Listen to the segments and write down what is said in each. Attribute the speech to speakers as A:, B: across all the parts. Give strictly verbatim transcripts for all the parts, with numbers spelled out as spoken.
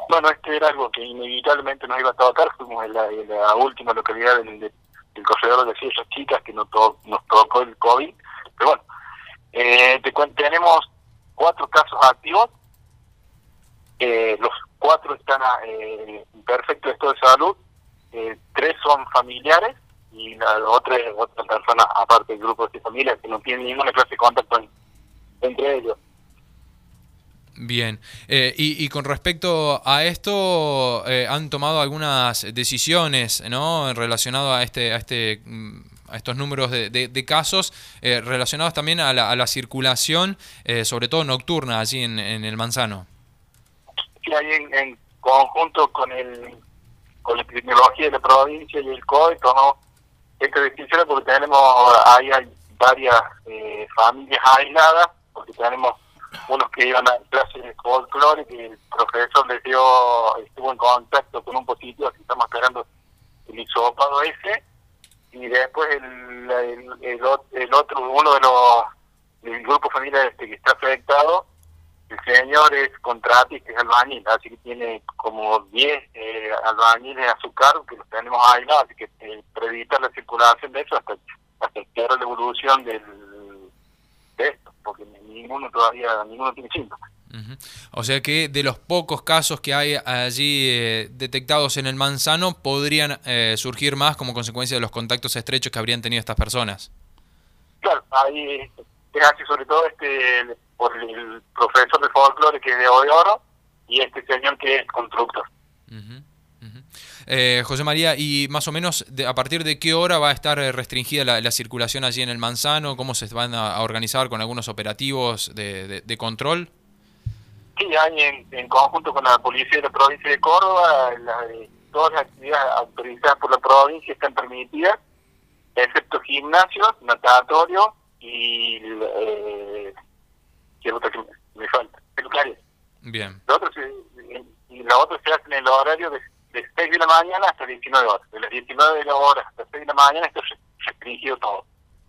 A: Bueno, este era algo que inevitablemente nos iba a tocar. Fuimos en la, en la última localidad del, del corredor de Sierras Chicas que nos, to, nos tocó el COVID. Pero bueno, eh, te cuento, tenemos cuatro casos activos. Eh, los cuatro están eh, en perfecto estado de salud. Eh, tres son familiares y la otra es otra persona aparte del grupo de familia que no tiene ninguna clase de contacto en, entre ellos.
B: Bien, eh, y, y con respecto a esto, eh, ¿han tomado algunas decisiones, ¿no?, relacionado a este, a este, a estos números de, de, de casos, eh, relacionados también a la, a la circulación, eh, sobre todo nocturna, allí en, en el Manzano?
A: Sí, ahí en, en conjunto con el con la epidemiología de la provincia y el COVID tomamos esta decisión porque tenemos ahí hay varias eh, familias aisladas, porque tenemos unos que iban a clases de folclore que el profesor les dio, estuvo en contacto con un positivo, así estamos esperando el hisopado ese, y después el, el, el, el otro, uno de los del grupo familiar este que está afectado, el señor es contratista, es albañil, así que tiene como diez eh, albañiles a su cargo que los tenemos aislados, así que eh, para evitar la circulación de eso hasta, hasta que la evolución del, de esto, porque ninguno todavía, ninguno tiene síntomas.
B: Uh-huh. O sea que de los pocos casos que hay allí eh, detectados en el Manzano, podrían eh, surgir más como consecuencia de los contactos estrechos que habrían tenido estas personas.
A: Claro, ahí es así, sobre todo este por el profesor de folclore que es de Oro y este señor que es constructor.
B: Uh-huh. Uh-huh. Eh, José María, ¿y más o menos de, a partir de qué hora va a estar restringida la, la circulación allí en el Manzano? ¿Cómo se van a, a organizar con algunos operativos de, de, de control?
A: Sí, hay en, en conjunto con la policía de la provincia de Córdoba, la, todas las actividades autorizadas por la provincia están permitidas, excepto gimnasios, natatorio y eh, ¿qué otra que me falta? Peluquería.
B: Bien.
A: La otra se, y la otra se hace en el horario de, de seis de la mañana hasta diecinueve horas. De las diecinueve horas hasta seis de la mañana está restringido todo.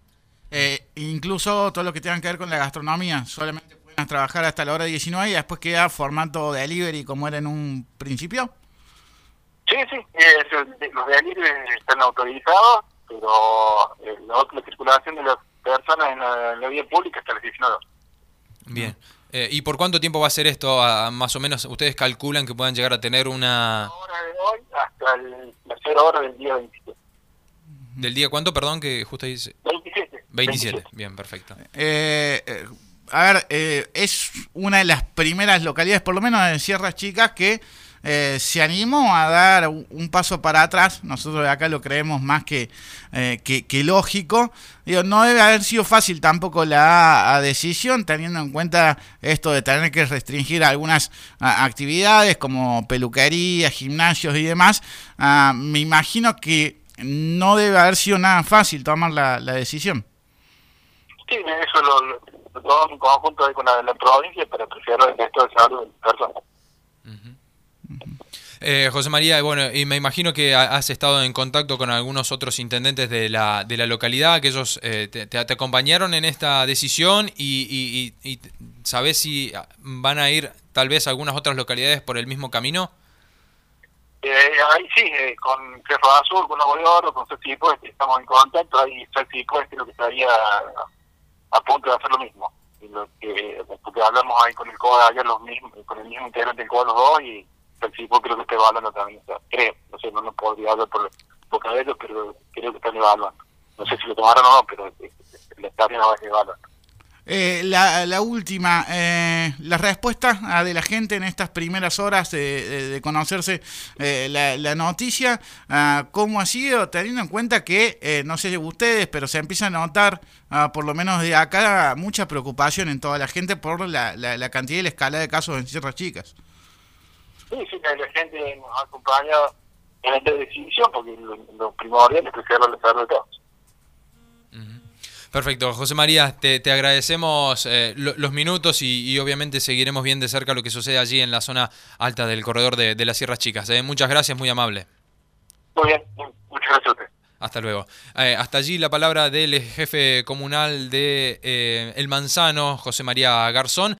C: Eh, incluso todo lo que tenga que ver con la gastronomía, solamente pueden trabajar hasta la hora diecinueve y después queda formato delivery como era en un principio.
A: Sí, sí, eh, los delivery están autorizados, pero eh, la otra circulación de las personas en la, en la vía pública hasta las diecinueve horas.
B: Bien. Eh, ¿Y por cuánto tiempo va a ser esto? A, más o menos, ¿ustedes calculan que puedan llegar a tener una...?
A: La hora de hoy hasta el, la cero hora del día veintisiete.
B: ¿Del día cuánto, perdón, que justo dice?
A: veintisiete.
B: veintisiete, bien, perfecto.
C: Eh, eh, a ver, eh, es una de las primeras localidades, por lo menos en Sierras Chicas, que eh, se animó a dar un, un paso para atrás. Nosotros de acá lo creemos más que, eh, que, que lógico. Digo, no debe haber sido fácil tampoco la a, decisión, teniendo en cuenta esto de tener que restringir algunas a, actividades como peluquería, gimnasios y demás. Uh, me imagino que no debe haber sido nada fácil tomar la, la decisión.
A: Sí, eso lo, lo, lo tomamos en conjunto ahí con la, la provincia para preservar el estado de salud de las personas.
B: Eh, José María, bueno, y me imagino que has estado en contacto con algunos otros intendentes de la de la localidad, que ellos eh, te, te acompañaron en esta decisión y, y, y, y ¿sabés si van a ir tal vez algunas otras localidades por el mismo camino?
A: Eh, ahí sí, eh, con Cerro Azul, con Nuevo de Oro, con Cecipo, este, estamos en contacto, ahí Cecipo este, lo que estaría a, a punto de hacer lo mismo. Y lo que, porque hablamos ahí con el C O D ayer los mismos, con el mismo integrante del C O D los dos y Cecipo creo que está evaluando también, o sea, creo, no sé, no, no podría hablar por boca de ellos, pero creo que están evaluando. No sé si lo tomaron o no, pero eh, la estaría evaluando.
C: Eh, la, la última, eh, la respuesta de la gente en estas primeras horas de, de, de conocerse eh, la, la noticia, uh, ¿cómo ha sido? Teniendo en cuenta que, eh, no sé ustedes, pero se empieza a notar, uh, por lo menos de acá, mucha preocupación en toda la gente por la, la, la cantidad y la escala de casos en Sierras Chicas.
A: Sí, sí, la gente nos ha acompañado en esta decisión porque lo, lo primordial es preservar la salud de todos.
B: Perfecto, José María, te, te agradecemos eh, lo, los minutos y, y obviamente seguiremos bien de cerca lo que sucede allí en la zona alta del corredor de, de las Sierras Chicas. Eh, muchas gracias, muy amable.
A: Muy bien, muchas gracias a usted.
B: Hasta luego. Eh, hasta allí la palabra del jefe comunal de eh, El Manzano, José María Garzón.